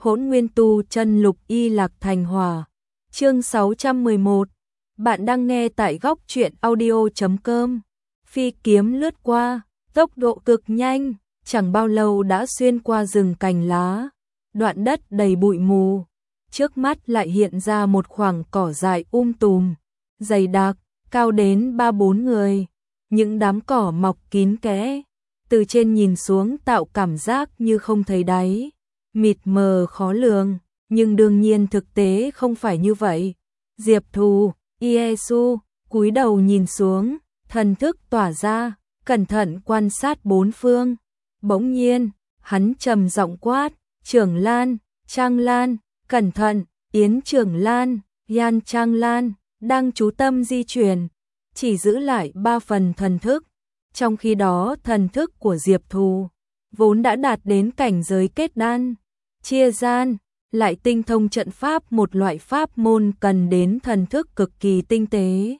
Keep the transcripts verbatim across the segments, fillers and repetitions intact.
Hỗn Nguyên Tu Chân Lục Y Lạc Thành Hỏa. Chương sáu trăm mười một. Bạn đang nghe tại góc truyện audio chấm com. Phi kiếm lướt qua, tốc độ cực nhanh, chẳng bao lâu đã xuyên qua rừng cành lá, đoạn đất đầy bụi mù. Trước mắt lại hiện ra một khoảng cỏ dại um tùm, dày đặc, cao đến ba bốn người. Những đám cỏ mọc kín kẽ, từ trên nhìn xuống tạo cảm giác như không thấy đáy, mịt mờ khó lường, nhưng đương nhiên thực tế không phải như vậy. Diệp Thù, Iesu, cúi đầu nhìn xuống, thần thức tỏa ra, cẩn thận quan sát bốn phương. Bỗng nhiên, hắn trầm giọng quát, Trưởng Lan, Trang Lan, cẩn thận, Yến Trưởng Lan, Yan Trang Lan, đang chú tâm di chuyển, chỉ giữ lại ba phần thần thức. Trong khi đó thần thức của Diệp Thù, vốn đã đạt đến cảnh giới kết đan, chia gian, lại tinh thông trận pháp, một loại pháp môn cần đến thần thức cực kỳ tinh tế,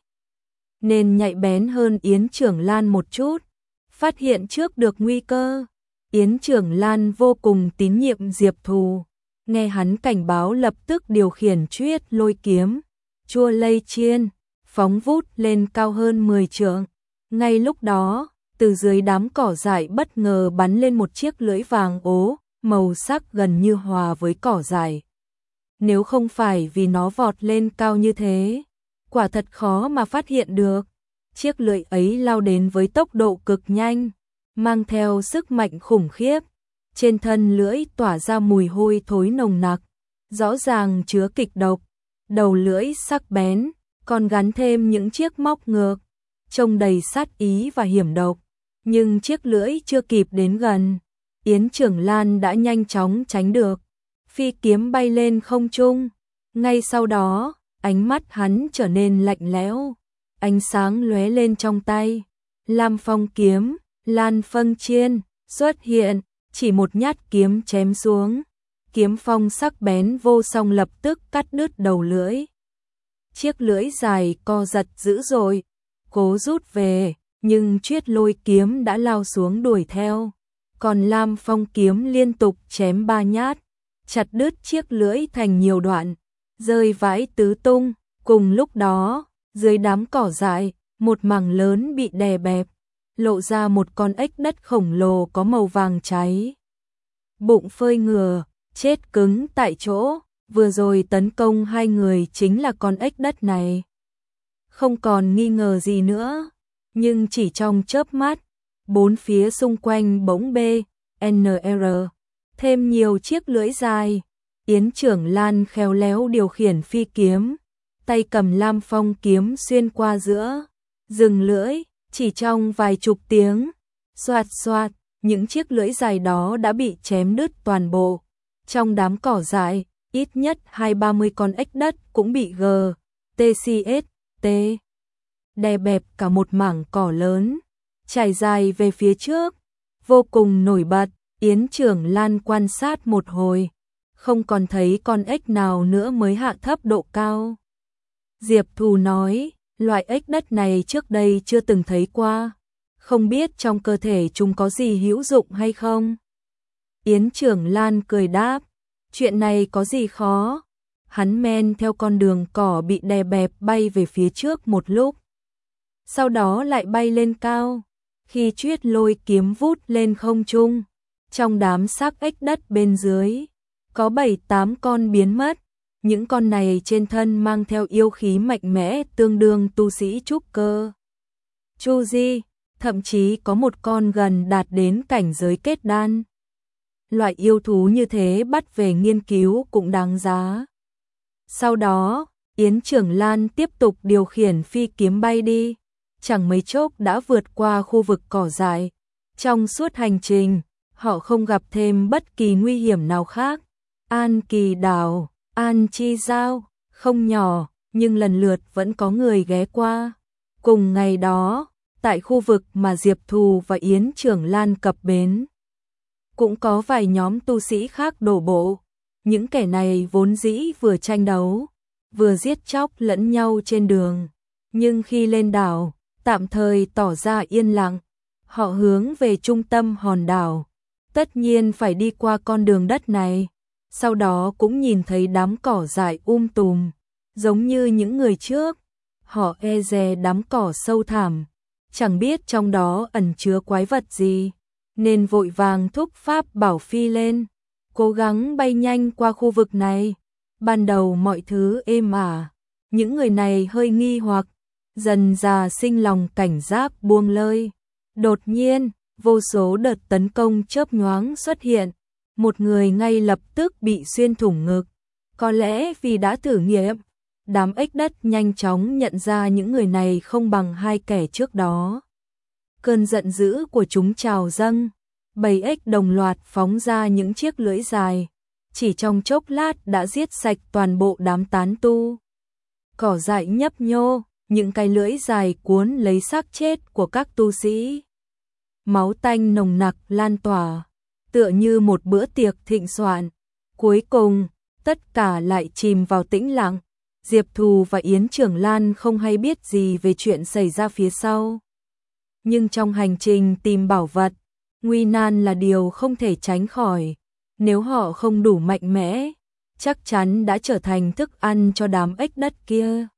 nên nhạy bén hơn Yến Trưởng Lan một chút, phát hiện trước được nguy cơ. Yến Trưởng Lan vô cùng tín nhiệm Diệp Thù, nghe hắn cảnh báo lập tức điều khiển Chuyết Lôi kiếm, Chua Lây Chiên, phóng vút lên cao hơn mười trượng. Ngay lúc đó, từ dưới đám cỏ dại bất ngờ bắn lên một chiếc lưỡi vàng ố, màu sắc gần như hòa với cỏ dại. Nếu không phải vì nó vọt lên cao như thế, quả thật khó mà phát hiện được. Chiếc lưỡi ấy lao đến với tốc độ cực nhanh, mang theo sức mạnh khủng khiếp. Trên thân lưỡi tỏa ra mùi hôi thối nồng nặc, rõ ràng chứa kịch độc. Đầu lưỡi sắc bén, còn gắn thêm những chiếc móc ngược, trông đầy sát ý và hiểm độc. Nhưng chiếc lưỡi chưa kịp đến gần, Yến Trưởng Lan đã nhanh chóng tránh được. Phi kiếm bay lên không trung. Ngay sau đó, ánh mắt hắn trở nên lạnh lẽo, ánh sáng lóe lên trong tay. Lam Phong kiếm, Lan Phân Chiên, xuất hiện, chỉ một nhát kiếm chém xuống. Kiếm phong sắc bén vô song lập tức cắt đứt đầu lưỡi. Chiếc lưỡi dài co giật dữ dội, cố rút về, nhưng Chuyết Lôi kiếm đã lao xuống đuổi theo. Còn Lam Phong kiếm liên tục chém ba nhát, chặt đứt chiếc lưỡi thành nhiều đoạn, rơi vãi tứ tung. Cùng lúc đó, dưới đám cỏ dại, một mảng lớn bị đè bẹp, lộ ra một con ếch đất khổng lồ có màu vàng cháy. Bụng phơi ngừa, chết cứng tại chỗ, vừa rồi tấn công hai người chính là con ếch đất này. Không còn nghi ngờ gì nữa, nhưng chỉ trong chớp mắt, bốn phía xung quanh bỗng bê, en rờ, thêm nhiều chiếc lưỡi dài. Yến Trưởng Lan khéo léo điều khiển phi kiếm, tay cầm Lam Phong kiếm xuyên qua giữa, dừng lưỡi, chỉ trong vài chục tiếng, xoạt xoạt, những chiếc lưỡi dài đó đã bị chém đứt toàn bộ. Trong đám cỏ dại, ít nhất hai ba mươi con ếch đất cũng bị G, T C S, T, đè bẹp cả một mảng cỏ lớn, trải dài về phía trước, vô cùng nổi bật. Yến Trưởng Lan quan sát một hồi, không còn thấy con ếch nào nữa mới hạ thấp độ cao. Diệp Thù nói, loại ếch đất này trước đây chưa từng thấy qua, không biết trong cơ thể chúng có gì hữu dụng hay không. Yến Trưởng Lan cười đáp, chuyện này có gì khó. Hắn men theo con đường cỏ bị đè bẹp bay về phía trước một lúc, sau đó lại bay lên cao. Khi Chuyết Lôi kiếm vút lên không trung, trong đám xác ếch đất bên dưới, có bảy tám con biến mất. Những con này trên thân mang theo yêu khí mạnh mẽ tương đương tu sĩ trúc cơ, Chu Di, thậm chí có một con gần đạt đến cảnh giới kết đan. Loại yêu thú như thế bắt về nghiên cứu cũng đáng giá. Sau đó, Yến Trưởng Lan tiếp tục điều khiển phi kiếm bay đi, chẳng mấy chốc đã vượt qua khu vực cỏ dại. Trong suốt hành trình, họ không gặp thêm bất kỳ nguy hiểm nào khác. An Kỳ Đảo, An Chi Giao, không nhỏ, nhưng lần lượt vẫn có người ghé qua. Cùng ngày đó, tại khu vực mà Diệp Thù và Yến Trưởng Lan cập bến, cũng có vài nhóm tu sĩ khác đổ bộ. Những kẻ này vốn dĩ vừa tranh đấu, vừa giết chóc lẫn nhau trên đường, nhưng khi lên đảo, tạm thời tỏ ra yên lặng. Họ hướng về trung tâm hòn đảo, tất nhiên phải đi qua con đường đất này. sau đó cũng nhìn thấy đám cỏ dại um tùm, giống như những người trước. Họ e dè đám cỏ sâu thẳm, chẳng biết trong đó ẩn chứa quái vật gì, nên vội vàng thúc pháp bảo phi lên, cố gắng bay nhanh qua khu vực này. Ban đầu mọi thứ êm ả, những người này hơi nghi hoặc, dần dà sinh lòng cảnh giác buông lơi. Đột nhiên, vô số đợt tấn công chớp nhoáng xuất hiện, một người ngay lập tức bị xuyên thủng ngực. Có lẽ vì đã thử nghiệm, đám ếch đất nhanh chóng nhận ra những người này không bằng hai kẻ trước đó. Cơn giận dữ của chúng trào dâng, bầy ếch đồng loạt phóng ra những chiếc lưỡi dài, chỉ trong chốc lát đã giết sạch toàn bộ đám tán tu. Cỏ dại nhấp nhô, những cái lưỡi dài cuốn lấy xác chết của các tu sĩ. Máu tanh nồng nặc lan tỏa, tựa như một bữa tiệc thịnh soạn. Cuối cùng, tất cả lại chìm vào tĩnh lặng. Diệp Thù và Yến Trưởng Lan không hay biết gì về chuyện xảy ra phía sau. Nhưng trong hành trình tìm bảo vật, nguy nan là điều không thể tránh khỏi. Nếu họ không đủ mạnh mẽ, chắc chắn đã trở thành thức ăn cho đám ếch đất kia.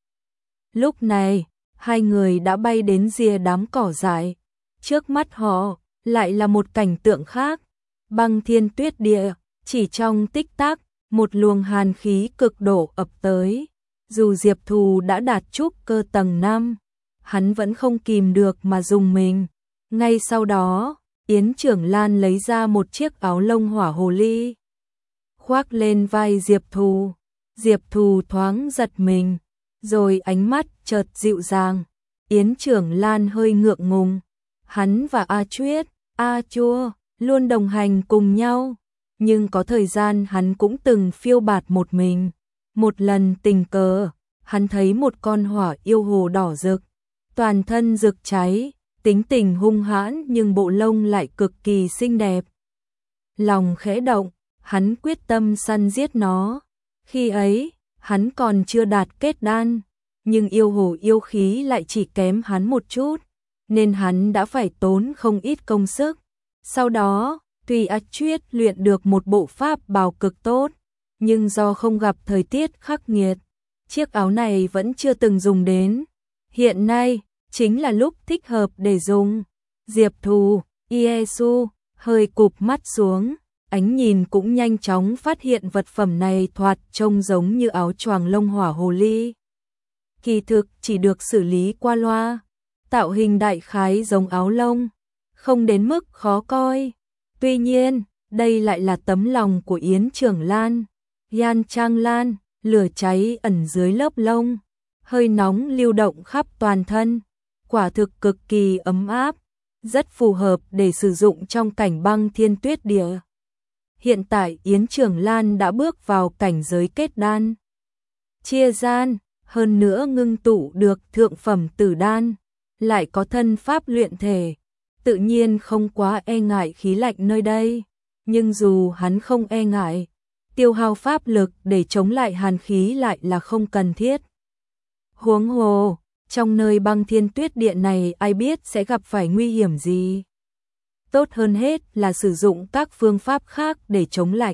Lúc này, hai người đã bay đến rìa đám cỏ dại. Trước mắt họ, lại là một cảnh tượng khác. Băng thiên tuyết địa, chỉ trong tích tắc, một luồng hàn khí cực độ ập tới. Dù Diệp Thù đã đạt trúc cơ tầng năm, hắn vẫn không kìm được mà rùng mình. Ngay sau đó, Yến Trưởng Lan lấy ra một chiếc áo lông hỏa hồ ly, khoác lên vai Diệp Thù. Diệp Thù thoáng giật mình, rồi ánh mắt chợt dịu dàng. Yến Trưởng Lan hơi ngượng ngùng. Hắn và A Chuyết, A Chua luôn đồng hành cùng nhau, nhưng có thời gian hắn cũng từng phiêu bạt một mình. Một lần tình cờ, hắn thấy một con hỏa yêu hồ đỏ rực, toàn thân rực cháy, tính tình hung hãn nhưng bộ lông lại cực kỳ xinh đẹp. Lòng khẽ động, hắn quyết tâm săn giết nó. Khi ấy, hắn còn chưa đạt kết đan, nhưng yêu hồ yêu khí lại chỉ kém hắn một chút, nên hắn đã phải tốn không ít công sức. Sau đó, tuy A Chuyết luyện được một bộ pháp bào cực tốt, nhưng do không gặp thời tiết khắc nghiệt, chiếc áo này vẫn chưa từng dùng đến. Hiện nay, chính là lúc thích hợp để dùng. Diệp Thù, Iesu, hơi cụp mắt xuống, ánh nhìn cũng nhanh chóng phát hiện vật phẩm này thoạt trông giống như áo choàng lông hỏa hồ ly. Kỳ thực chỉ được xử lý qua loa, tạo hình đại khái giống áo lông, không đến mức khó coi. Tuy nhiên, đây lại là tấm lòng của Yến Trưởng Lan. Yan Trang Lan, lửa cháy ẩn dưới lớp lông, hơi nóng lưu động khắp toàn thân, quả thực cực kỳ ấm áp, rất phù hợp để sử dụng trong cảnh băng thiên tuyết địa. Hiện tại Yến Trưởng Lan đã bước vào cảnh giới kết đan, chia gian, hơn nữa ngưng tụ được thượng phẩm tử đan, lại có thân pháp luyện thể, tự nhiên không quá e ngại khí lạnh nơi đây. Nhưng dù hắn không e ngại, tiêu hao pháp lực để chống lại hàn khí lại là không cần thiết. Huống hồ, trong nơi băng thiên tuyết địa này ai biết sẽ gặp phải nguy hiểm gì. Tốt hơn hết là sử dụng các phương pháp khác để chống lạnh.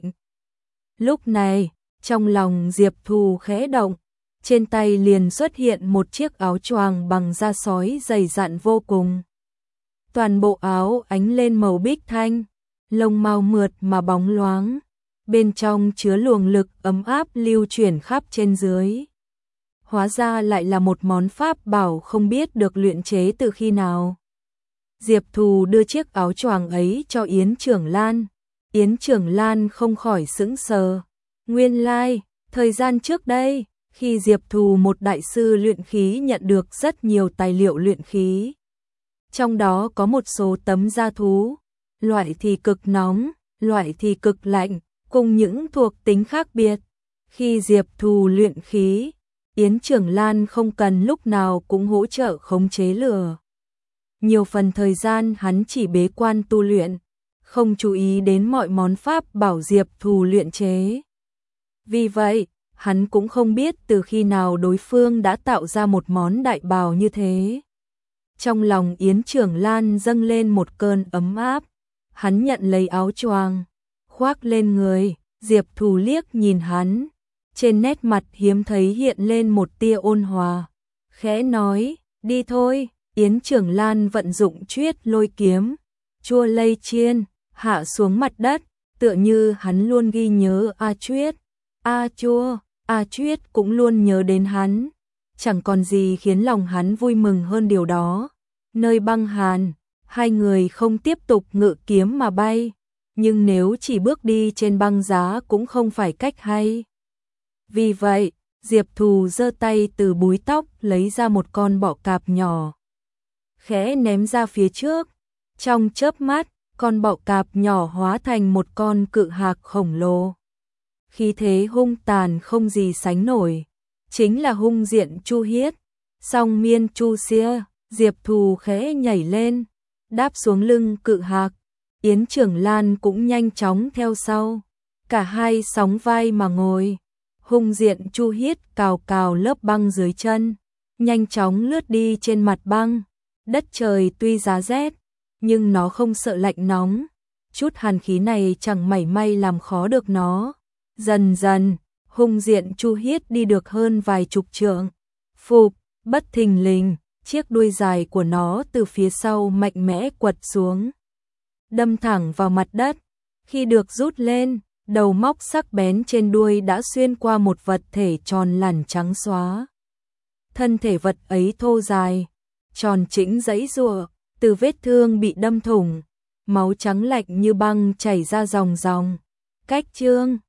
Lúc này, trong lòng Diệp Thù khẽ động, trên tay liền xuất hiện một chiếc áo choàng bằng da sói dày dặn vô cùng. Toàn bộ áo ánh lên màu bích thanh, lông màu mượt mà bóng loáng, bên trong chứa luồng lực ấm áp lưu chuyển khắp trên dưới. Hóa ra lại là một món pháp bảo không biết được luyện chế từ khi nào. Diệp Thù đưa chiếc áo choàng ấy cho Yến Trưởng Lan. Yến Trưởng Lan không khỏi sững sờ. Nguyên lai, thời gian trước đây, khi Diệp Thù một đại sư luyện khí nhận được rất nhiều tài liệu luyện khí. Trong đó có một số tấm da thú, loại thì cực nóng, loại thì cực lạnh, cùng những thuộc tính khác biệt. Khi Diệp Thù luyện khí, Yến Trưởng Lan không cần lúc nào cũng hỗ trợ khống chế lửa. Nhiều phần thời gian hắn chỉ bế quan tu luyện, không chú ý đến mọi món pháp bảo Diệp Thù luyện chế. Vì vậy, hắn cũng không biết từ khi nào đối phương đã tạo ra một món đại bào như thế. Trong lòng Yến Trưởng Lan dâng lên một cơn ấm áp, hắn nhận lấy áo choàng, khoác lên người, Diệp Thù liếc nhìn hắn, trên nét mặt hiếm thấy hiện lên một tia ôn hòa, khẽ nói, đi thôi. Yến Trưởng Lan vận dụng Chuyết Lôi kiếm, chua lây chiên, hạ xuống mặt đất, tựa như hắn luôn ghi nhớ A Chuyết, A Chua, A Chuyết cũng luôn nhớ đến hắn. Chẳng còn gì khiến lòng hắn vui mừng hơn điều đó. Nơi băng hàn, hai người không tiếp tục ngự kiếm mà bay, nhưng nếu chỉ bước đi trên băng giá cũng không phải cách hay. Vì vậy, Diệp Thù giơ tay từ búi tóc lấy ra một con bọ cạp nhỏ, khẽ ném ra phía trước. Trong chớp mắt, con bọ cạp nhỏ hóa thành một con cự hạc khổng lồ. Khí thế hung tàn không gì sánh nổi, chính là hung diện Chu Hiết. Song miên Chu Xia, Diệp Thù khẽ nhảy lên, đáp xuống lưng cự hạc. Yến Trưởng Lan cũng nhanh chóng theo sau, cả hai sóng vai mà ngồi. Hung diện Chu Hiết cào cào lớp băng dưới chân, nhanh chóng lướt đi trên mặt băng. Đất trời tuy giá rét, nhưng nó không sợ lạnh nóng, chút hàn khí này chẳng mảy may làm khó được nó. Dần dần, hung diện Chu Hiết đi được hơn vài chục trượng. Phục, bất thình lình, chiếc đuôi dài của nó từ phía sau mạnh mẽ quật xuống, đâm thẳng vào mặt đất. Khi được rút lên, đầu móc sắc bén trên đuôi đã xuyên qua một vật thể tròn lẳn trắng xóa. Thân thể vật ấy thô dài, tròn chỉnh giãy giụa, từ vết thương bị đâm thủng, máu trắng lạnh như băng chảy ra ròng ròng. Cách chương